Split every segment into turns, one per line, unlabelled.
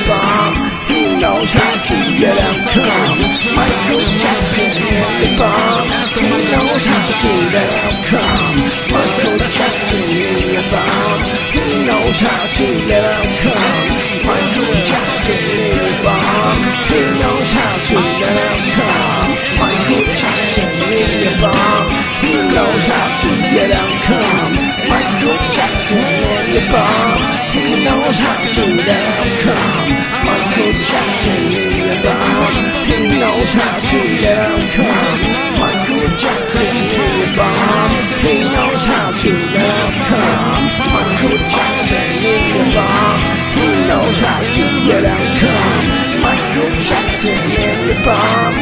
bomb. He knows how to let them come. Michael Jackson in the bomb. He knows how to let them come. Michael Jackson in the bomb. He knows how to let them come. Michael Jackson in the bomb. He knows how to let them come. Michael Jackson in the bomb. He knows how to let them come. Michael Jackson in the bomb. He knows how to let them come. Michael Jackson in the bomb. He knows how to let them come. Michael Jackson in the bomb. He knows how to let them come. Michael Jackson in the bomb. He knows how to let them come. Michael Jackson in the bomb.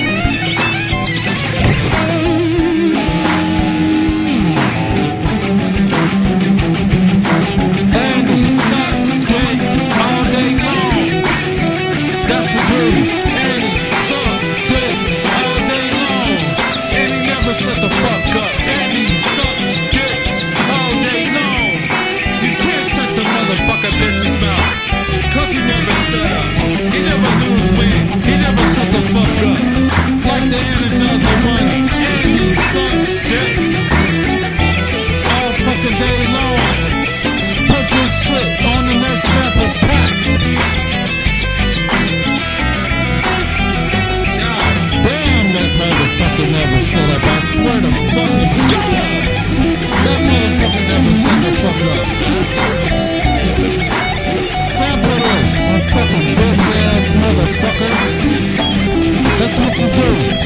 That's what you do.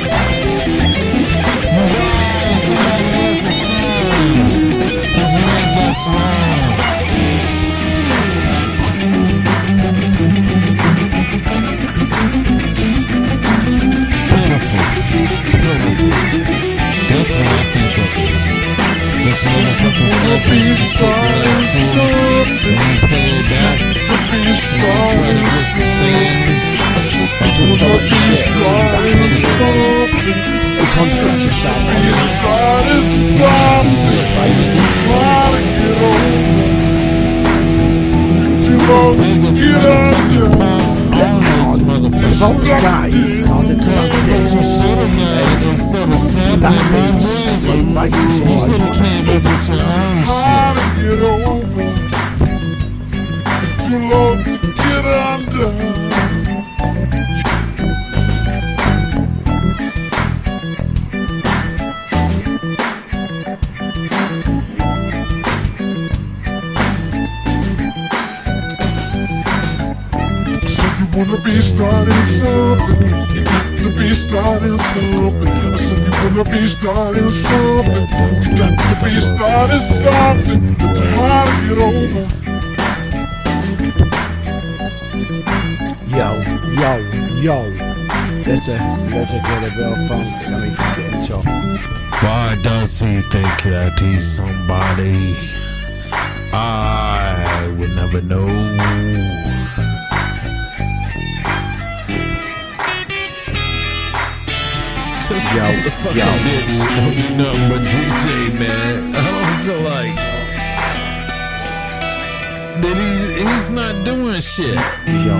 You rise somebody else's shine, 'cause you ain't got your own. Beautiful, beautiful. That's what I think of. This motherfucker wanna be starting something. And play it back. Try to get some things.
He contradicts himself. If I was gay and I did something, that means it makes it
wanna be starting something. You got to be starting something. I said you wanna be starting something. You got to be starting something. It's hard to get over.
Yo. Let's get a real funk. Let me get into it.
Why does he think that he's somebody? I would never know. Yo, bitch don't do nothing but DJ, man. I don't feel like that he's not doing shit.
Yo.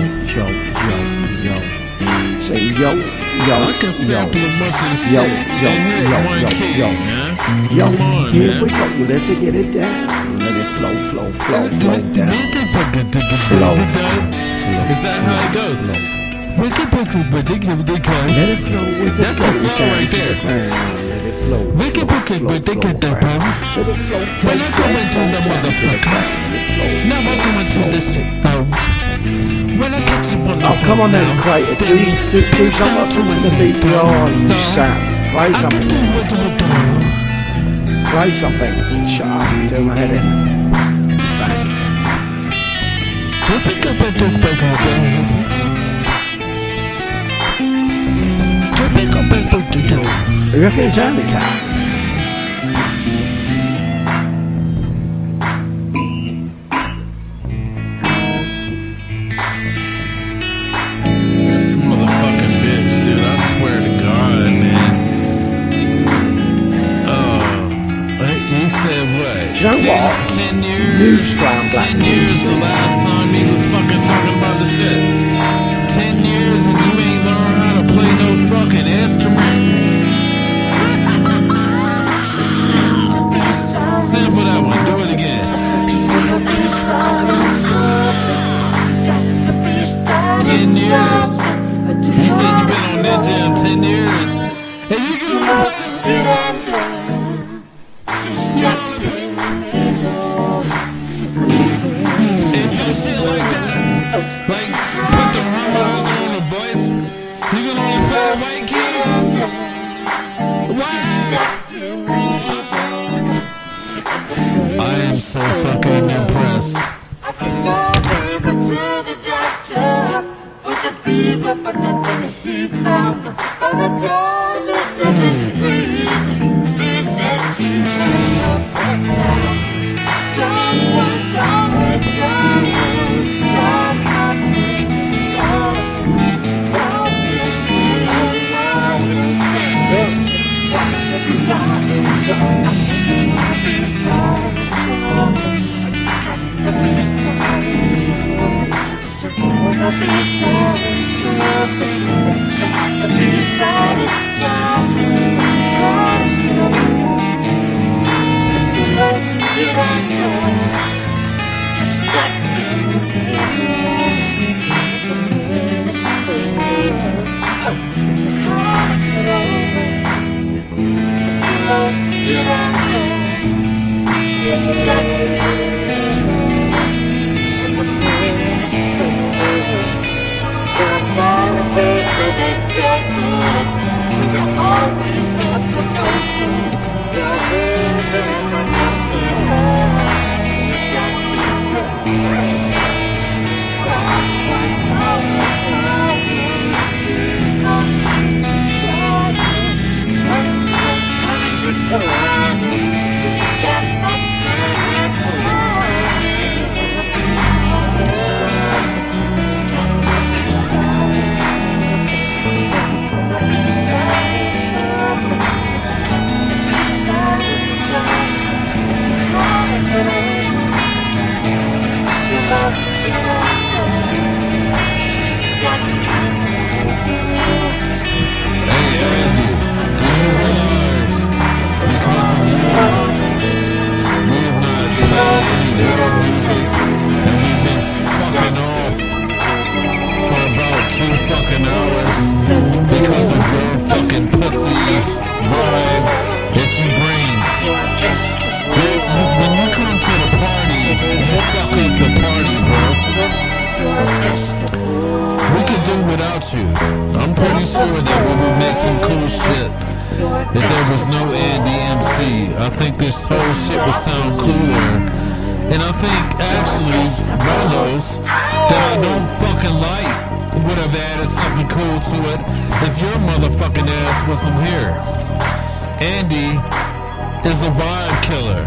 Say yo.
I can sample a bunch of shit. Yo, man. Come on,
here
man.
we go. Let's get it down. Let it flow down. Flow.
Is that how it goes?
Let it flow.
That's the flow right there.
Let it flow.
When I go into the motherfucker, now I go into the shit though. When I catch up on the
oh, come on then, Clayton. Do something to the VPR on Sam. Play something. Play something. Shut up. Do my head in. Thank you.
Don't pick up and talk back on
You reckon it's handicapped?
This motherfucking bitch, dude, I swear to God, man. He said what?
Do you know what?
10 years?
News found black
10 years the last time he was fucking talking about the shit. 10 years. You said you've been on Ninja in 10 years. And you can and do shit like that. Like, put the harmonize on the voice. You can only play white keys. Why? I am so fucking impressed. I'm pretty sure that we would make some cool shit if there was no Andy MC. I think this whole shit would sound cooler. And I think actually Rollos that I don't fucking like would have added something cool to it if your motherfucking ass wasn't here. Andy is a vibe killer.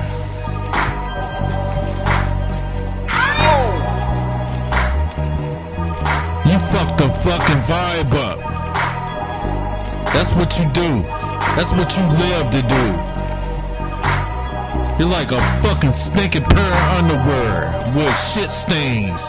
You fucked the fucking vibe up. That's what you do. That's what you live to do. You're like a fucking stinking pair of underwear with shit stains.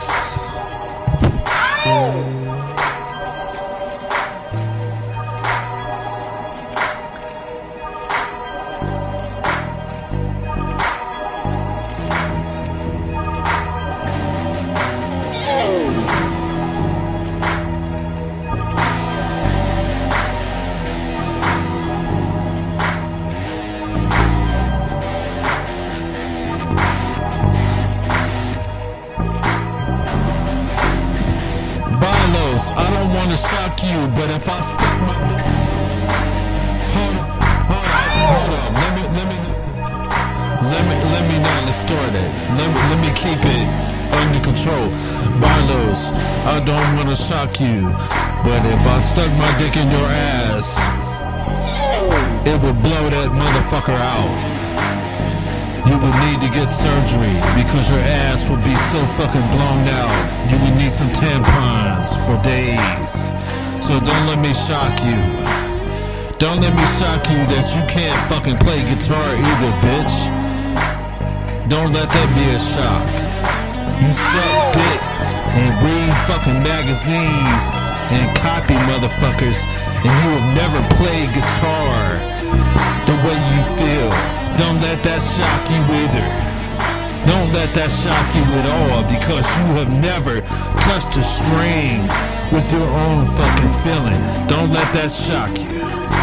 I don't want to shock you, but if I stick my... Hold on. Let me not distort it. Let me keep it under control. Barlos, I don't want to shock you, but if I stuck my dick in your ass, it would blow that motherfucker out. You would need to get surgery because your ass would be so fucking blown out. You would need some tampons for days. So don't let me shock you. Don't let me shock you that you can't fucking play guitar either, bitch. Don't let that be a shock. You suck dick and read fucking magazines and copy motherfuckers, and you have never played guitar the way you feel. Don't let that shock you either. Don't let that shock you at all, because you have never touched a string with your own fucking feeling. Don't let that shock you.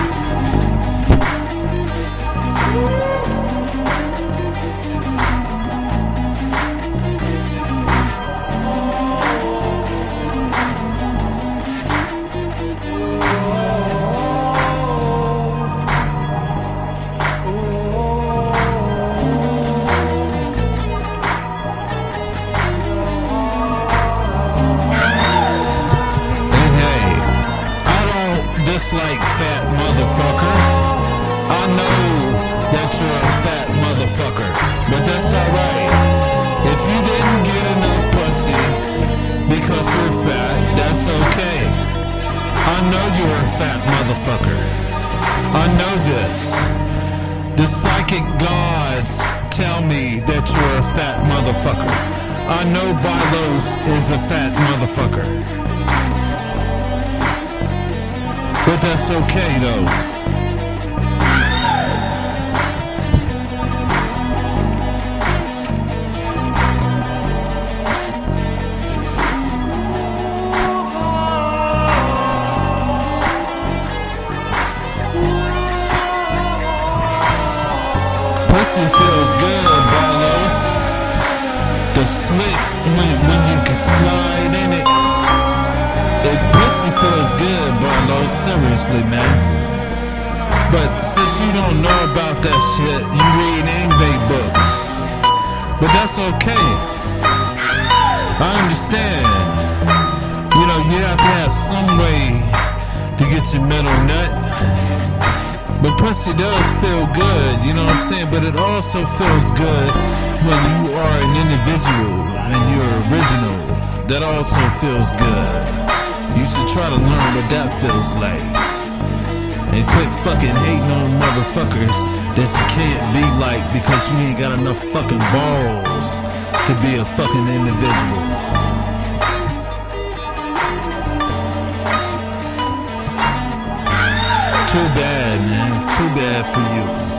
Like fat motherfuckers. I know that you're a fat motherfucker, but that's alright. If you didn't get enough pussy because you're fat, that's okay. I know you're a fat motherfucker. I know this. The psychic gods tell me that you're a fat motherfucker. I know Bilos is a fat motherfucker. But that's okay though. Pussy feels good, Barlos. The slit when you can slide in it. Pussy feels good, Barlow, seriously, man. But since you don't know about that shit, you read Ingve books. But that's okay. I understand. You know, you have to have some way to get your middle nut. But pussy does feel good, you know what I'm saying? But it also feels good when you are an individual and you're original. That also feels good. You should try to learn what that feels like. And quit fucking hating on motherfuckers that you can't be like because you ain't got enough fucking balls to be a fucking individual. Too bad, man. Too bad for you.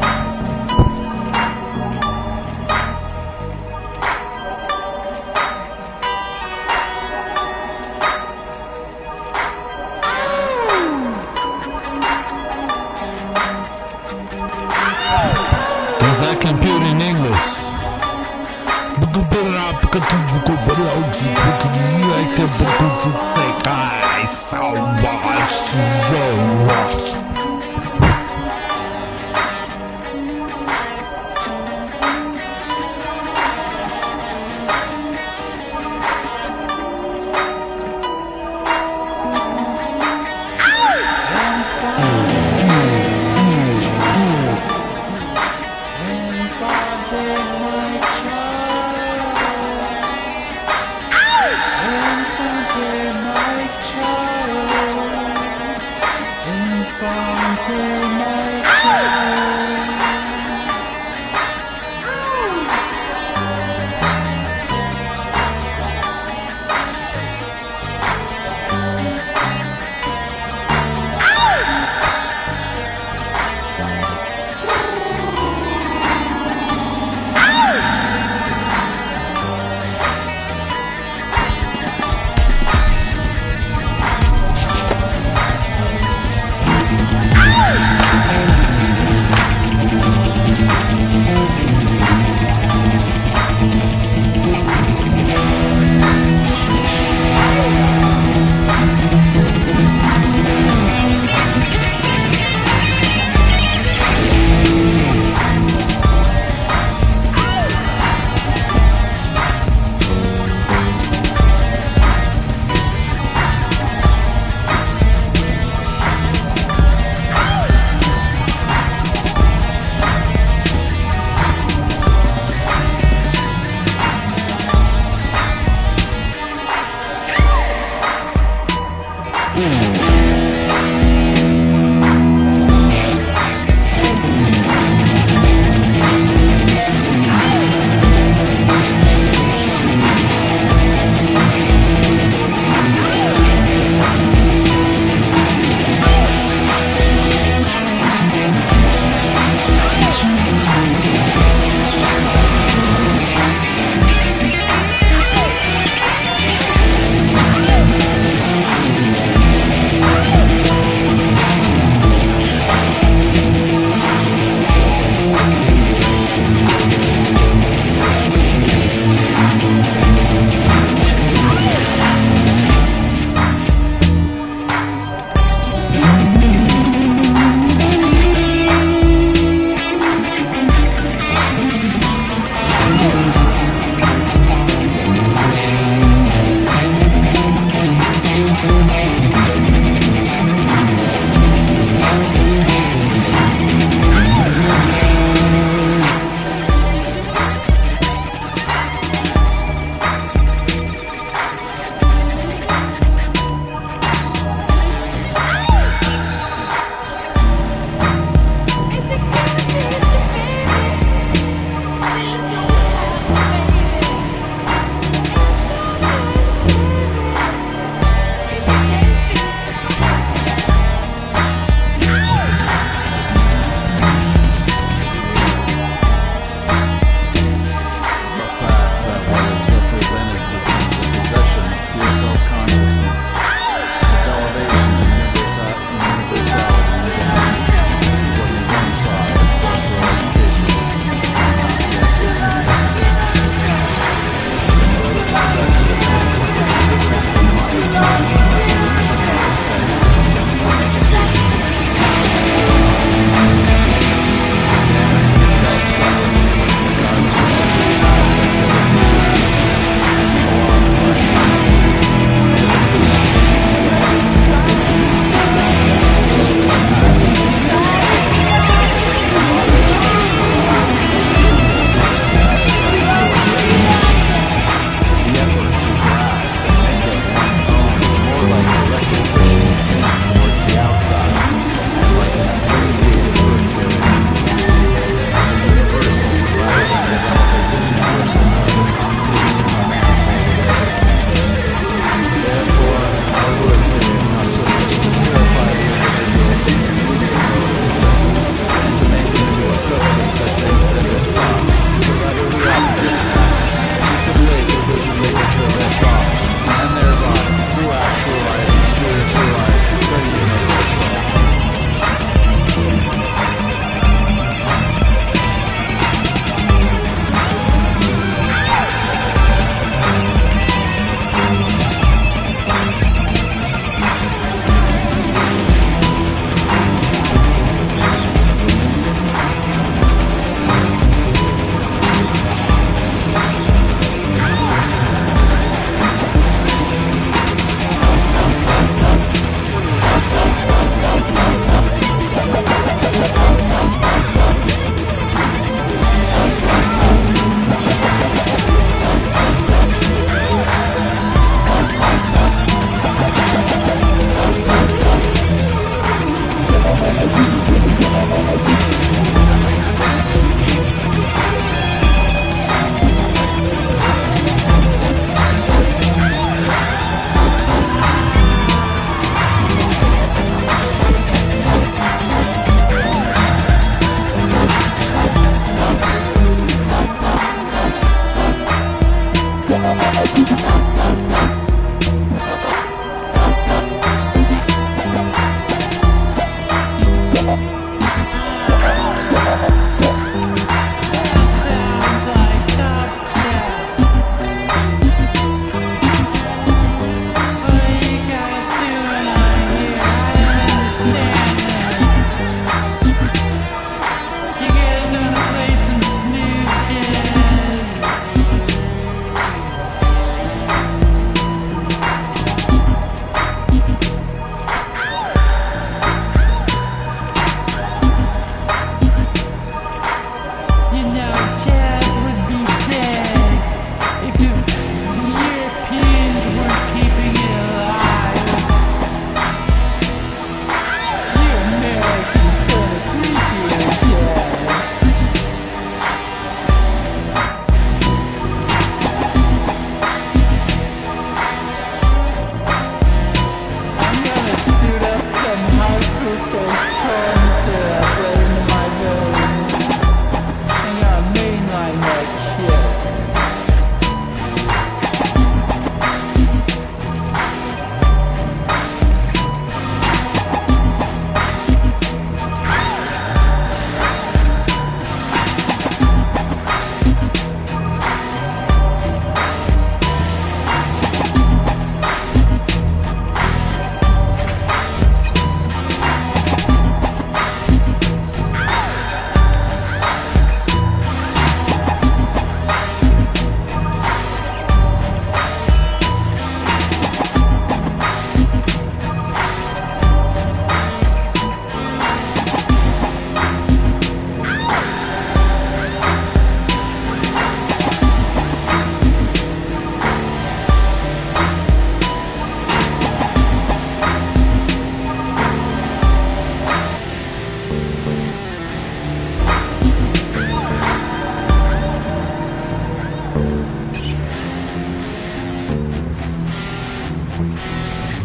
Compute in English. I so much.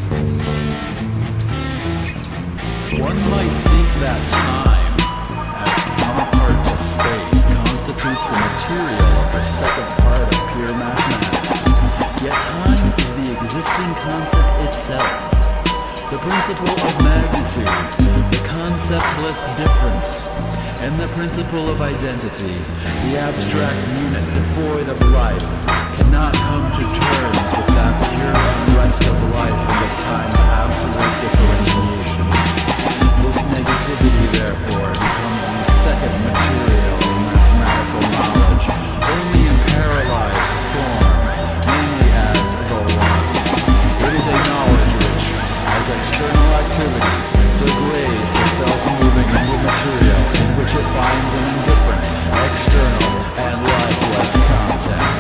One might think that time, as counterpart to space, constitutes the material of the second part of pure mathematics. Yet time is the existing concept itself, the principle of magnitude, the conceptless difference, and the principle of identity, the abstract unit devoid of life, cannot come to terms with that pure unrest of life and of time's absolute differentiation. This negativity, therefore, becomes the second material of mathematical knowledge, only in paralyzed form, namely as the one. It is a knowledge which, as external activity, degrades the self-moving into material in which it finds an indifferent, external, and lifeless content.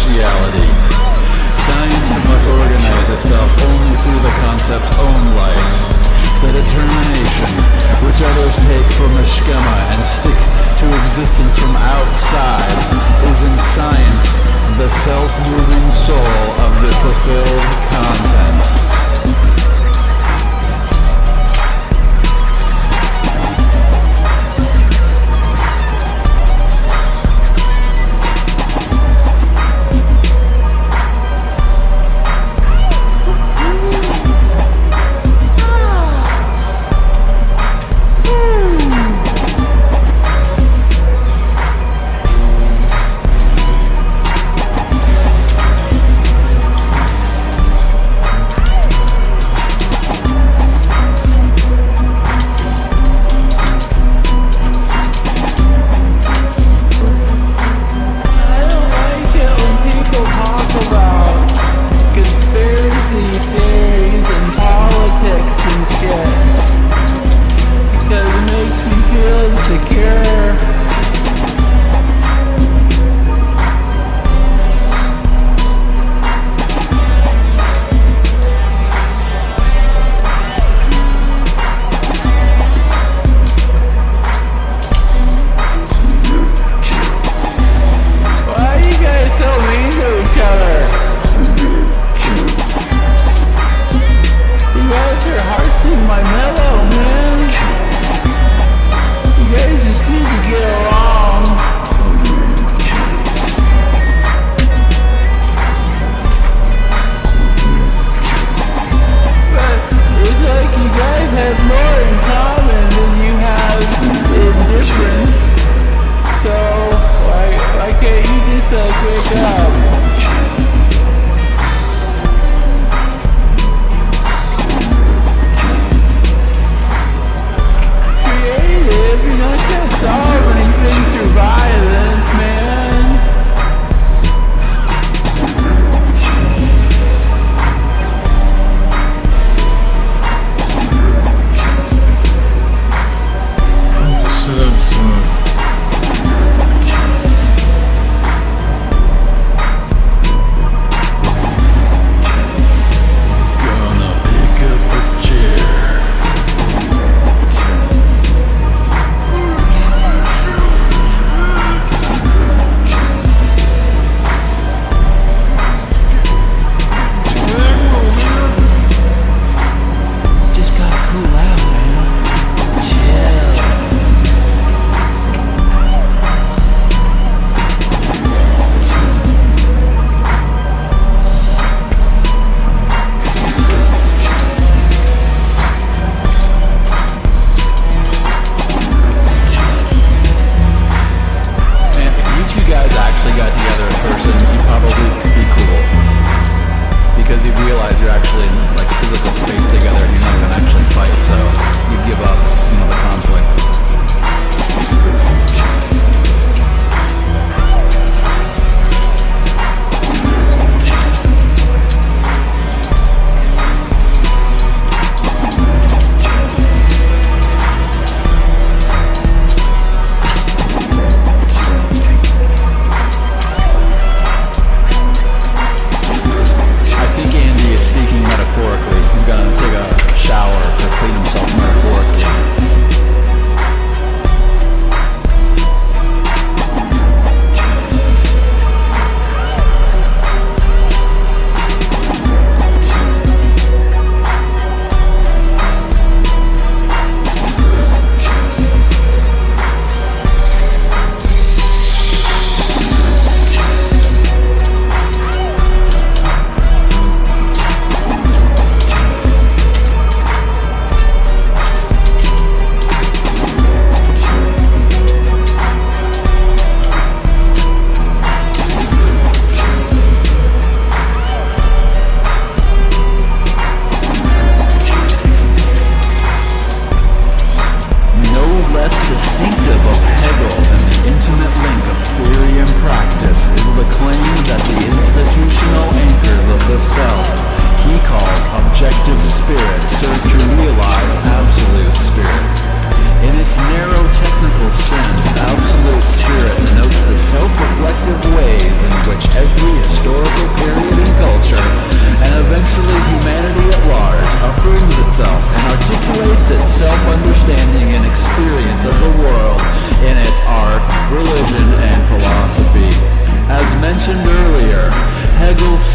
potentiality. Science must organize itself only through the concept's own life. The determination, which others take from the schema and stick to existence from outside, is in science the self-moving soul of the fulfilled content.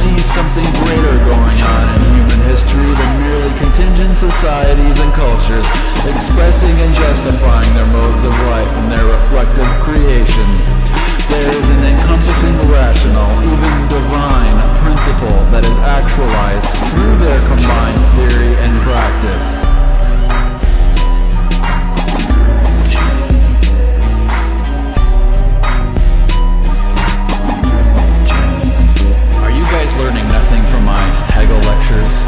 sees something greater going on in human history than merely contingent societies and cultures expressing and justifying their modes of life and their reflective creations. There is an encompassing rational, even divine, principle that is actualized through their combined theory and practice. Are you guys learning nothing from my Hegel lectures?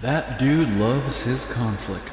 That dude loves his conflict.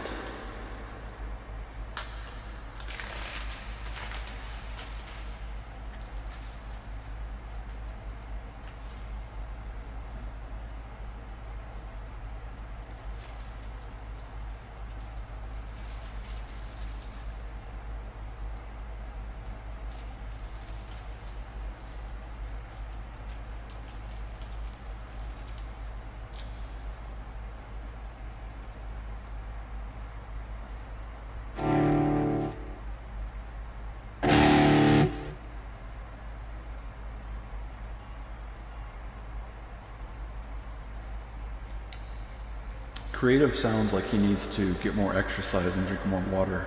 Creative sounds like he needs to get more exercise and drink more water.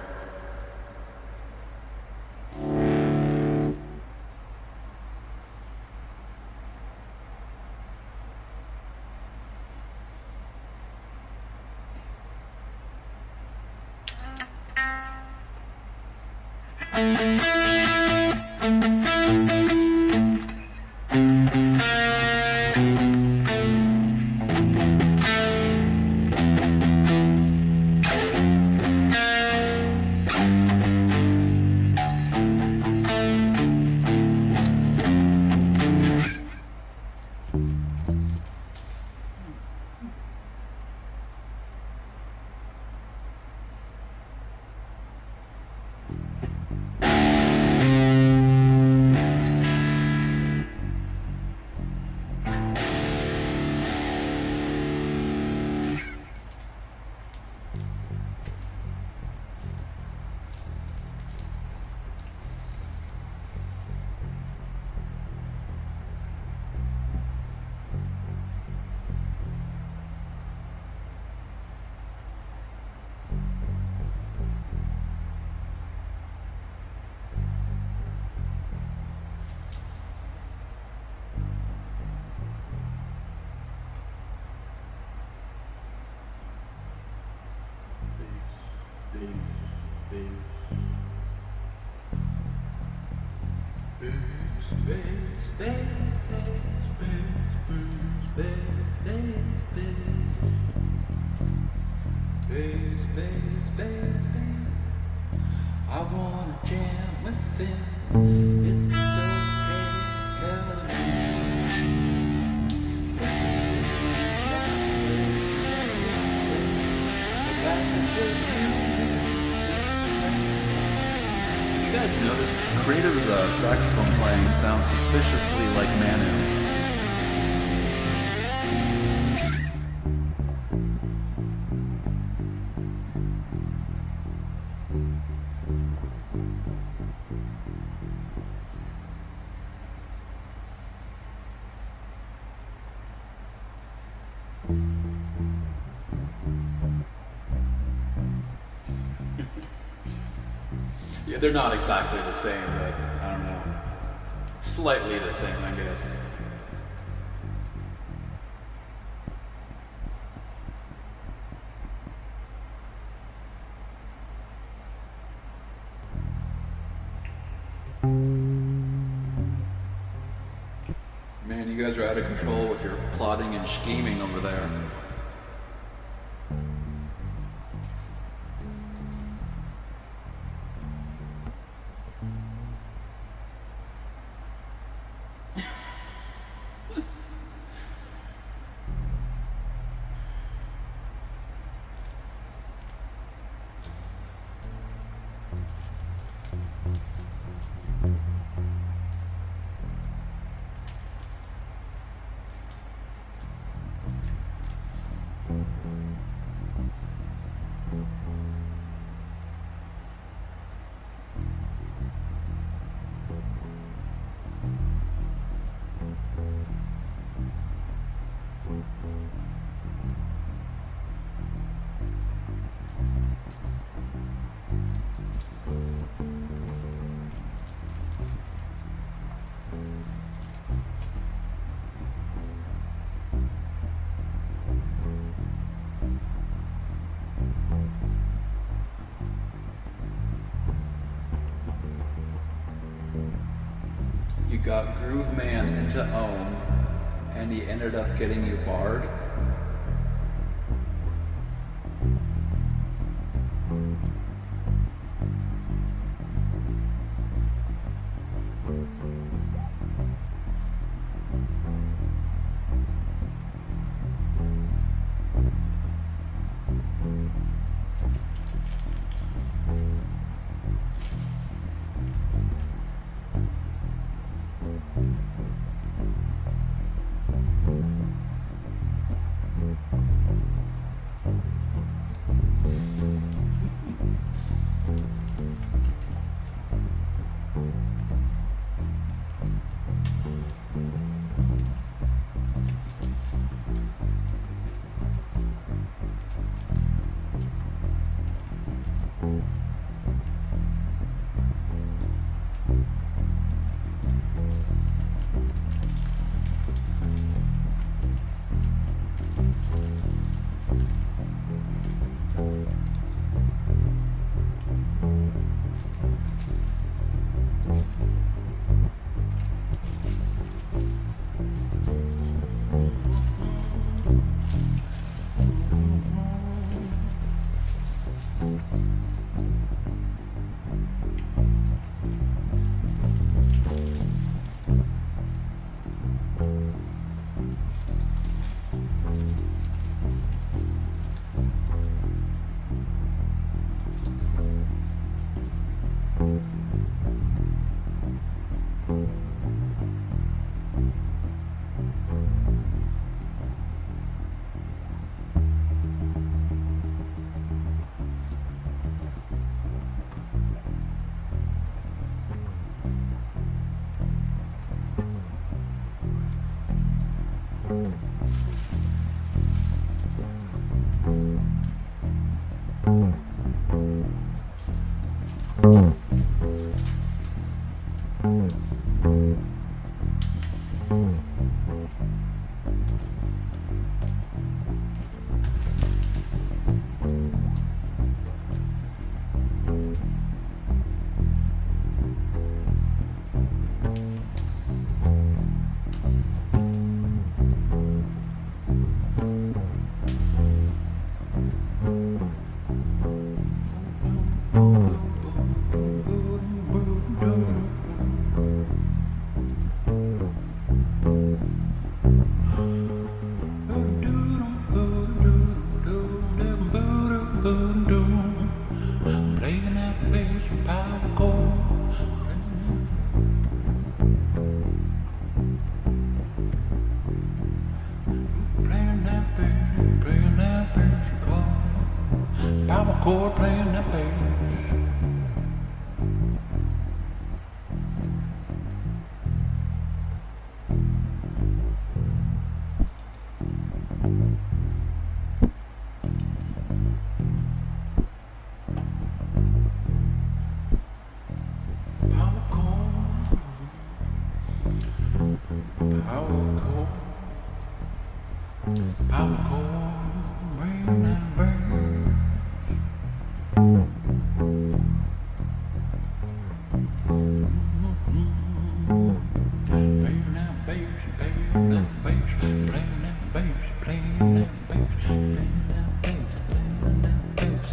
I wanna jam with him. It's okay, tell
You guys notice Creative's saxophone playing sounds suspiciously like Manu. Yeah, they're not exactly the same, but I don't know. Slightly the same, I guess. Man, you guys are out of control with your plotting and scheming over there. You got Groove Man into Ohm, and he ended up getting you barred.
chord playing that bass. Power chord, bring that bass. Playing that bass, playing that bass, playing that bass, playing that bass, playing that bass, playing that bass.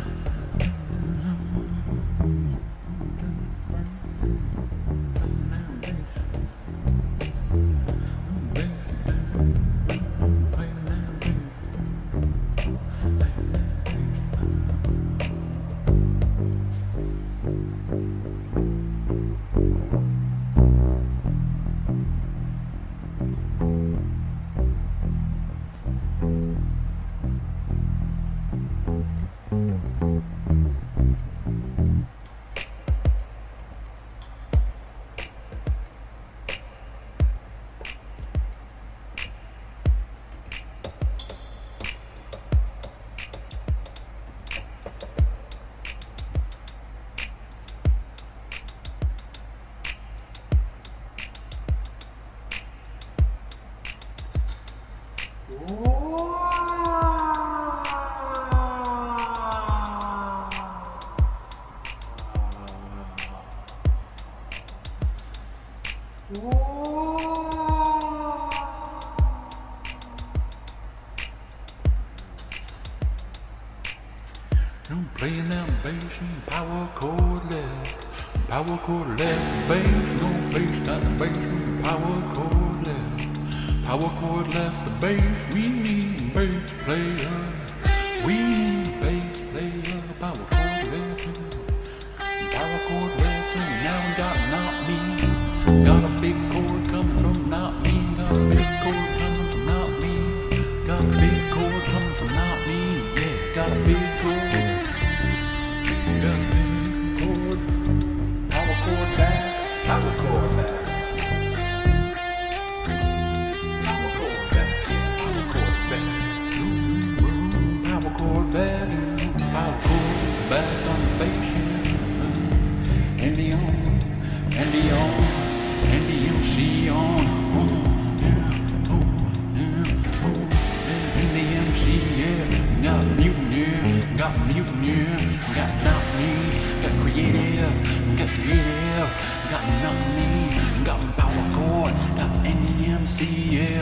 I'm playing that bass and power chord left, bass, no bass, not the bass, power chord left, the bass, we need bass player, we need bass player. chord. Got a chord. Power chord back. Power chord back. Power chord back. Power chord back. Power chord back. Power chord back on the bass. And the on. And the on. And the MC on. Got mutant, yeah, got mutant, yeah, got not me, got creative, got not me, got power chord, got NEMC, yeah.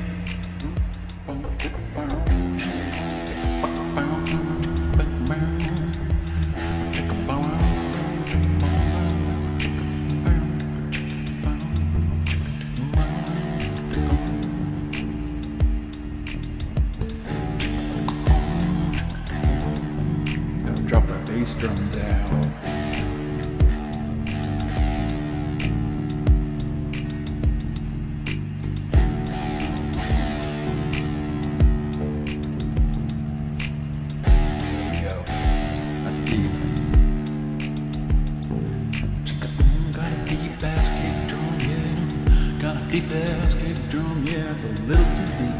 Drop that bass drum down. There we go. That's deep. Got a deep ass kick drum, yeah. Got a deep ass kick drum, yeah. It's a little too deep.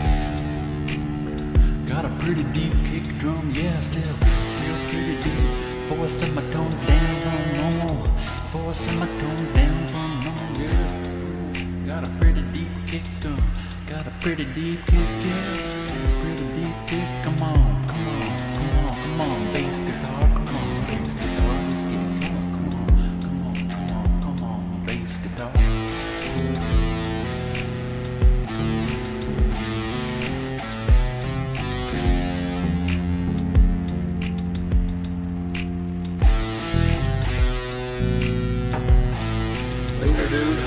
Got a pretty deep kick drum, yeah. Still pretty deep. 4 semitones down from normal. 4 semitones down from normal, yeah. Got a pretty deep kick, got a pretty deep kick, yeah. Pretty deep kick, come on, come on, come on, come on, bass guitar, come on, bass guitar, let's get it, come on, come on, come on, come on, bass guitar. Later, dude.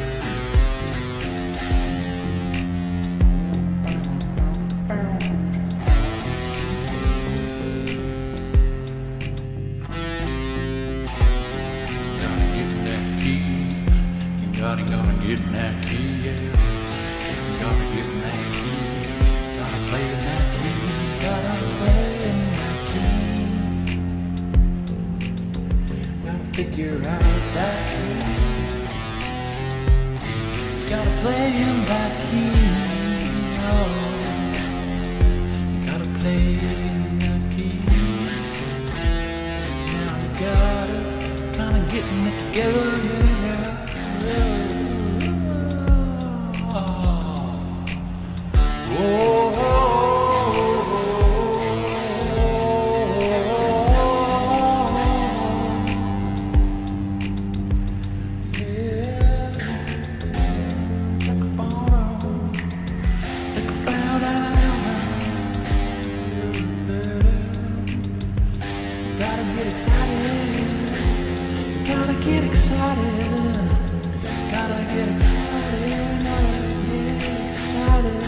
Gotta get in that key. You gotta get in that key, yeah. You gotta get in that key. Gotta play in that key. Gotta play in that key. Gotta figure out that key. Gotta play in that key, oh. You gotta play in that key. Now you gotta kinda getting it together, yeah. Oh, oh, oh, oh. Get excited, gotta get excited, get excited.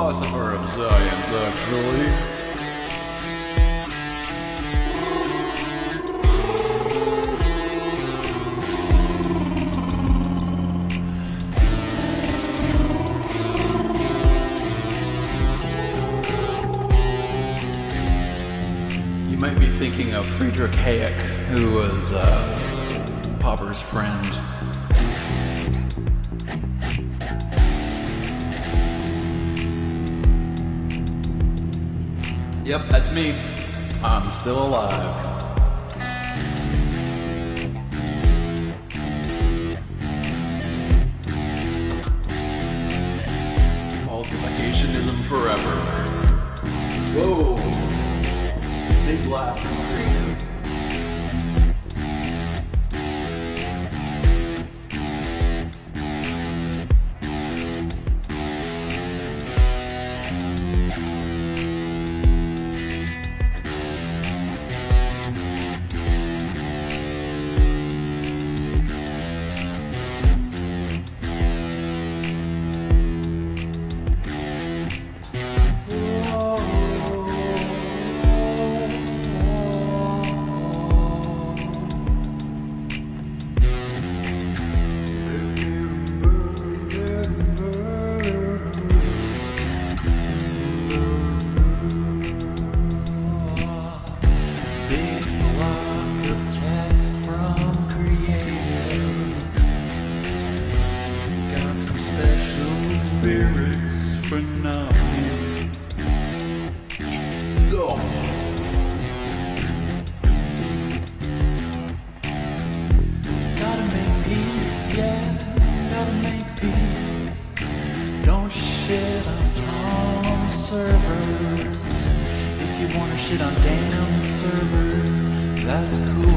philosopher of science, actually. You might be thinking of Friedrich Hayek, who was Popper's friend. Yep, that's me. I'm still alive. Falsificationism forever. Whoa! Big blast from creative. Don't shit on Tom servers. If you wanna shit on damn servers, that's cool.